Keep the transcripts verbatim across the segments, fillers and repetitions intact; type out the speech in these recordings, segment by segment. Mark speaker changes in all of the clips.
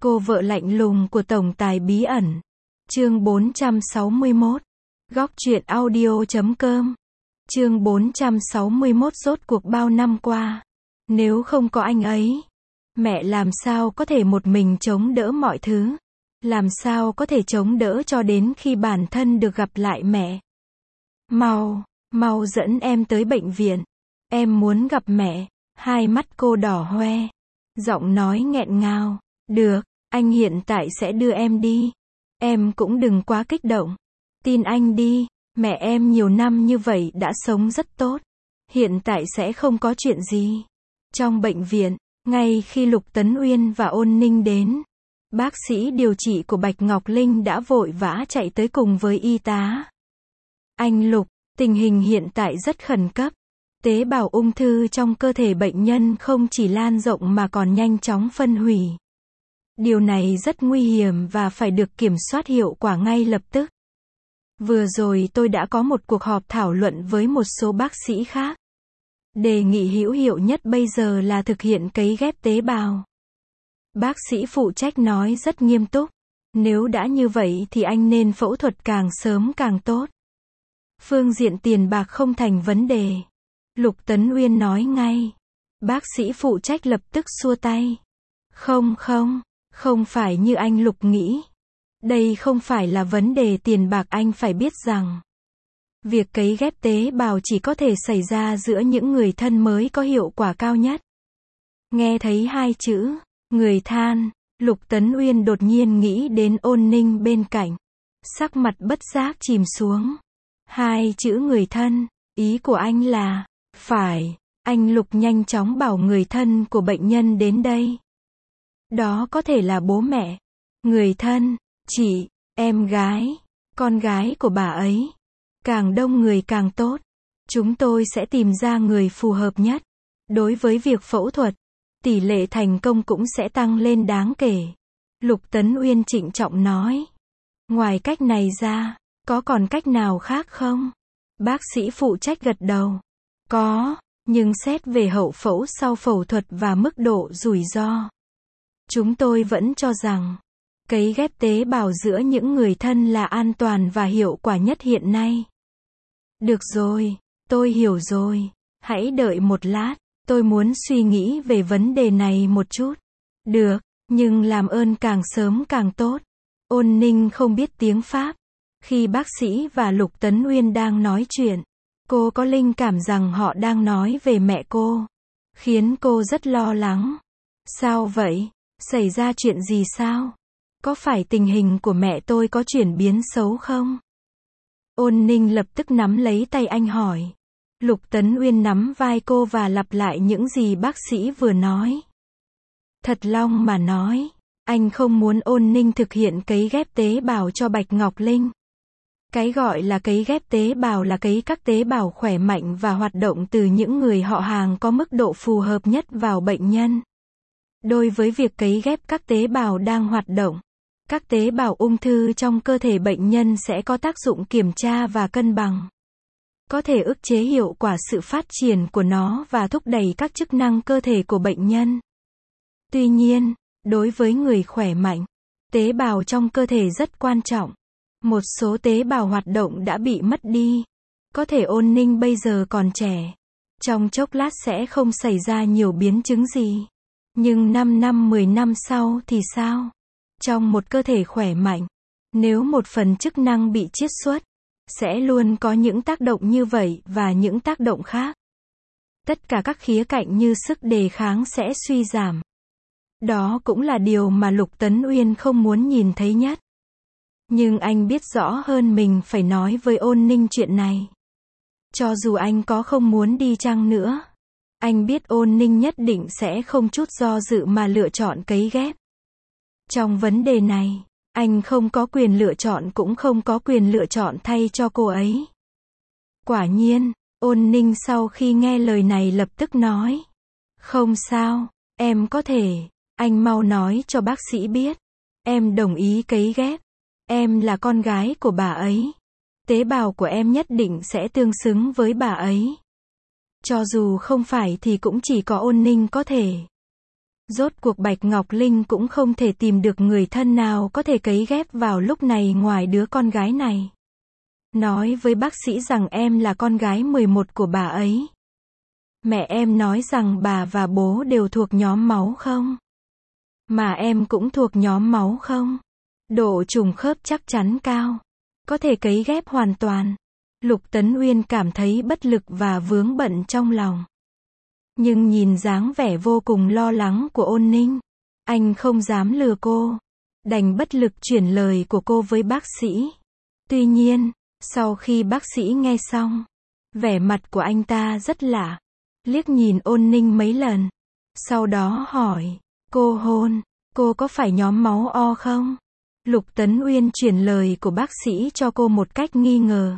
Speaker 1: Cô vợ lạnh lùng của tổng tài bí ẩn. Chương bốn trăm sáu mươi mốt. Góc truyện audio chấm com. Chương bốn trăm sáu mươi mốt. Rốt cuộc bao năm qua, nếu không có anh ấy, mẹ làm sao có thể một mình chống đỡ mọi thứ? Làm sao có thể chống đỡ cho đến khi bản thân được gặp lại mẹ? Mau, mau dẫn em tới bệnh viện. Em muốn gặp mẹ. Hai mắt cô đỏ hoe. Giọng nói nghẹn ngào. Được, anh hiện tại sẽ đưa em đi. Em cũng đừng quá kích động. Tin anh đi, mẹ em nhiều năm như vậy đã sống rất tốt. Hiện tại sẽ không có chuyện gì. Trong bệnh viện, ngay khi Lục Tấn Uyên và Ôn Ninh đến, bác sĩ điều trị của Bạch Ngọc Linh đã vội vã chạy tới cùng với y tá. Anh Lục, tình hình hiện tại rất khẩn cấp. Tế bào ung thư trong cơ thể bệnh nhân không chỉ lan rộng mà còn nhanh chóng phân hủy. Điều này rất nguy hiểm và phải được kiểm soát hiệu quả ngay lập tức. Vừa rồi tôi đã có một cuộc họp thảo luận với một số bác sĩ khác. Đề nghị hữu hiệu nhất bây giờ là thực hiện cấy ghép tế bào. Bác sĩ phụ trách nói rất nghiêm túc. Nếu đã như vậy thì anh nên phẫu thuật càng sớm càng tốt. Phương diện tiền bạc không thành vấn đề. Lục Tấn Uyên nói ngay. Bác sĩ phụ trách lập tức xua tay. Không không, không phải như anh Lục nghĩ. Đây không phải là vấn đề tiền bạc, anh phải biết rằng việc cấy ghép tế bào chỉ có thể xảy ra giữa những người thân mới có hiệu quả cao nhất. Nghe thấy hai chữ, người than, Lục Tấn Uyên đột nhiên nghĩ đến Ôn Ninh bên cạnh. Sắc mặt bất giác chìm xuống. Hai chữ người thân, ý của anh là, phải, anh Lục nhanh chóng bảo người thân của bệnh nhân đến đây. Đó có thể là bố mẹ, người thân, chị, em gái, con gái của bà ấy. Càng đông người càng tốt. Chúng tôi sẽ tìm ra người phù hợp nhất. Đối với việc phẫu thuật, tỷ lệ thành công cũng sẽ tăng lên đáng kể. Lục Tấn Uyên trịnh trọng nói. Ngoài cách này ra, có còn cách nào khác không? Bác sĩ phụ trách gật đầu. Có, nhưng xét về hậu phẫu sau phẫu thuật và mức độ rủi ro, chúng tôi vẫn cho rằng cấy ghép tế bào giữa những người thân là an toàn và hiệu quả nhất hiện nay. Được rồi, tôi hiểu rồi. Hãy đợi một lát, tôi muốn suy nghĩ về vấn đề này một chút. Được, nhưng làm ơn càng sớm càng tốt. Ôn Ninh không biết tiếng Pháp. Khi bác sĩ và Lục Tấn Uyên đang nói chuyện, cô có linh cảm rằng họ đang nói về mẹ cô, khiến cô rất lo lắng. Sao vậy? Xảy ra chuyện gì sao? Có phải tình hình của mẹ tôi có chuyển biến xấu không? Ôn Ninh lập tức nắm lấy tay anh hỏi. Lục Tấn Uyên nắm vai cô và lặp lại những gì bác sĩ vừa nói. Thật lòng mà nói, anh không muốn Ôn Ninh thực hiện cấy ghép tế bào cho Bạch Ngọc Linh. Cái gọi là cấy ghép tế bào là cấy các tế bào khỏe mạnh và hoạt động từ những người họ hàng có mức độ phù hợp nhất vào bệnh nhân. Đối với việc cấy ghép các tế bào đang hoạt động, các tế bào ung thư trong cơ thể bệnh nhân sẽ có tác dụng kiểm tra và cân bằng. Có thể ức chế hiệu quả sự phát triển của nó và thúc đẩy các chức năng cơ thể của bệnh nhân. Tuy nhiên, đối với người khỏe mạnh, tế bào trong cơ thể rất quan trọng. Một số tế bào hoạt động đã bị mất đi. Có thể Ôn Ninh bây giờ còn trẻ. Trong chốc lát sẽ không xảy ra nhiều biến chứng gì. Nhưng năm năm mười năm sau thì sao? Trong một cơ thể khỏe mạnh, nếu một phần chức năng bị chiết xuất, sẽ luôn có những tác động như vậy và những tác động khác. Tất cả các khía cạnh như sức đề kháng sẽ suy giảm. Đó cũng là điều mà Lục Tấn Uyên không muốn nhìn thấy nhất. Nhưng anh biết rõ hơn mình phải nói với Ôn Ninh chuyện này. Cho dù anh có không muốn đi chăng nữa, anh biết Ôn Ninh nhất định sẽ không chút do dự mà lựa chọn cấy ghép. Trong vấn đề này, anh không có quyền lựa chọn cũng không có quyền lựa chọn thay cho cô ấy. Quả nhiên, Ôn Ninh sau khi nghe lời này lập tức nói. Không sao, em có thể, anh mau nói cho bác sĩ biết. Em đồng ý cấy ghép. Em là con gái của bà ấy. Tế bào của em nhất định sẽ tương xứng với bà ấy. Cho dù không phải thì cũng chỉ có Ôn Ninh có thể. Rốt cuộc Bạch Ngọc Linh cũng không thể tìm được người thân nào có thể cấy ghép vào lúc này ngoài đứa con gái này. Nói với bác sĩ rằng em là con gái mười một của bà ấy. Mẹ em nói rằng bà và bố đều thuộc nhóm máu không? Mà em cũng thuộc nhóm máu không? Độ trùng khớp chắc chắn cao. Có thể cấy ghép hoàn toàn. Lục Tấn Uyên cảm thấy bất lực và vướng bận trong lòng. Nhưng nhìn dáng vẻ vô cùng lo lắng của Ôn Ninh, anh không dám lừa cô. Đành bất lực chuyển lời của cô với bác sĩ. Tuy nhiên, sau khi bác sĩ nghe xong, vẻ mặt của anh ta rất lạ. Liếc nhìn Ôn Ninh mấy lần. Sau đó hỏi, cô Hôn, cô có phải nhóm máu O không? Lục Tấn Uyên chuyển lời của bác sĩ cho cô một cách nghi ngờ.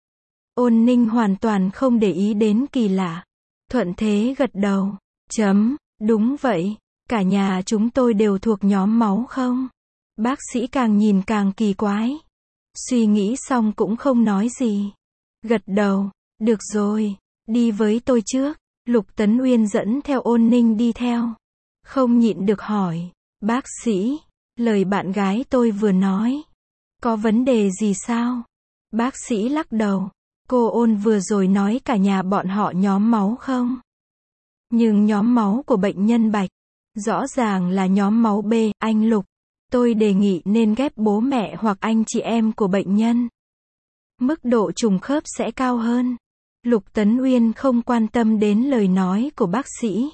Speaker 1: Ôn Ninh hoàn toàn không để ý đến kỳ lạ. Thuận thế gật đầu. Chấm, đúng vậy. Cả nhà chúng tôi đều thuộc nhóm máu không? Bác sĩ càng nhìn càng kỳ quái. Suy nghĩ xong cũng không nói gì. Gật đầu. Được rồi, đi với tôi trước. Lục Tấn Uyên dẫn theo Ôn Ninh đi theo. Không nhịn được hỏi. Bác sĩ, lời bạn gái tôi vừa nói, có vấn đề gì sao? Bác sĩ lắc đầu. Cô Ôn vừa rồi nói cả nhà bọn họ nhóm máu không? Nhưng nhóm máu của bệnh nhân Bạch, rõ ràng là nhóm máu B, anh Lục. Tôi đề nghị nên ghép bố mẹ hoặc anh chị em của bệnh nhân. Mức độ trùng khớp sẽ cao hơn. Lục Tấn Uyên không quan tâm đến lời nói của bác sĩ.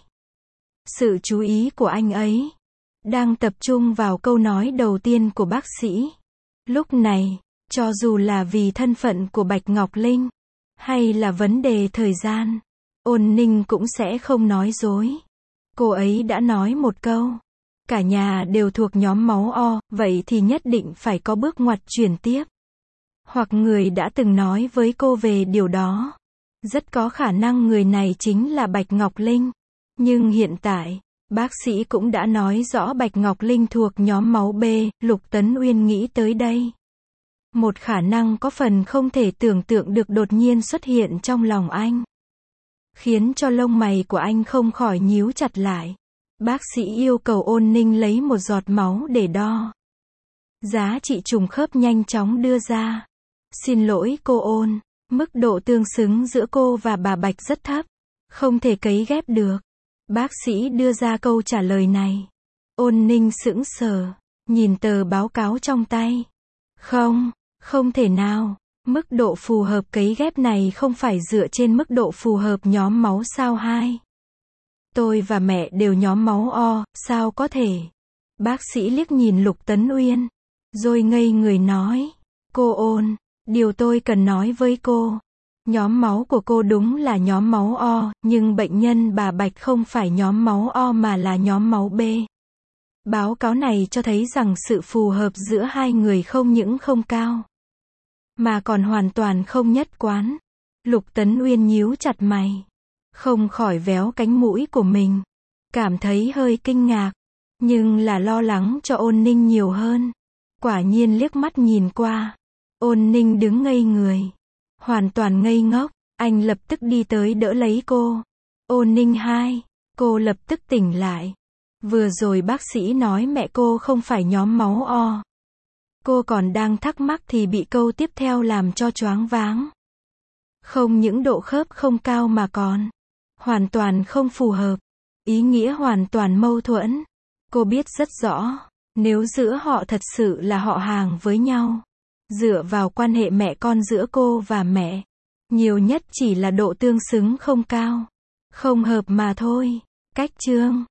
Speaker 1: Sự chú ý của anh ấy đang tập trung vào câu nói đầu tiên của bác sĩ. Lúc này, cho dù là vì thân phận của Bạch Ngọc Linh, hay là vấn đề thời gian, Ôn Ninh cũng sẽ không nói dối. Cô ấy đã nói một câu. Cả nhà đều thuộc nhóm máu O, vậy thì nhất định phải có bước ngoặt chuyển tiếp. Hoặc người đã từng nói với cô về điều đó. Rất có khả năng người này chính là Bạch Ngọc Linh. Nhưng hiện tại, bác sĩ cũng đã nói rõ Bạch Ngọc Linh thuộc nhóm máu B, Lục Tấn Uyên nghĩ tới đây. Một khả năng có phần không thể tưởng tượng được đột nhiên xuất hiện trong lòng anh. Khiến cho lông mày của anh không khỏi nhíu chặt lại. Bác sĩ yêu cầu Ôn Ninh lấy một giọt máu để đo. Giá trị trùng khớp nhanh chóng đưa ra. Xin lỗi cô Ôn, mức độ tương xứng giữa cô và bà Bạch rất thấp. Không thể cấy ghép được. Bác sĩ đưa ra câu trả lời này. Ôn Ninh sững sờ, nhìn tờ báo cáo trong tay. Không, không thể nào. Mức độ phù hợp cấy ghép này không phải dựa trên mức độ phù hợp nhóm máu sao hai. Tôi và mẹ đều nhóm máu O, sao có thể? Bác sĩ liếc nhìn Lục Tấn Uyên, rồi ngây người nói. Cô Ôn, điều tôi cần nói với cô. Nhóm máu của cô đúng là nhóm máu O, nhưng bệnh nhân bà Bạch không phải nhóm máu O mà là nhóm máu B. Báo cáo này cho thấy rằng sự phù hợp giữa hai người không những không cao, mà còn hoàn toàn không nhất quán. Lục Tấn Uyên nhíu chặt mày, không khỏi véo cánh mũi của mình. Cảm thấy hơi kinh ngạc, nhưng là lo lắng cho Ôn Ninh nhiều hơn. Quả nhiên liếc mắt nhìn qua, Ôn Ninh đứng ngây người, hoàn toàn ngây ngốc. Anh lập tức đi tới đỡ lấy cô. Ôn Ninh hai, cô lập tức tỉnh lại. Vừa rồi bác sĩ nói mẹ cô không phải nhóm máu O. Cô còn đang thắc mắc thì bị câu tiếp theo làm cho choáng váng. Không những độ khớp không cao mà còn hoàn toàn không phù hợp. Ý nghĩa hoàn toàn mâu thuẫn. Cô biết rất rõ, nếu giữa họ thật sự là họ hàng với nhau, dựa vào quan hệ mẹ con giữa cô và mẹ, nhiều nhất chỉ là độ tương xứng không cao, không hợp mà thôi. Cách chương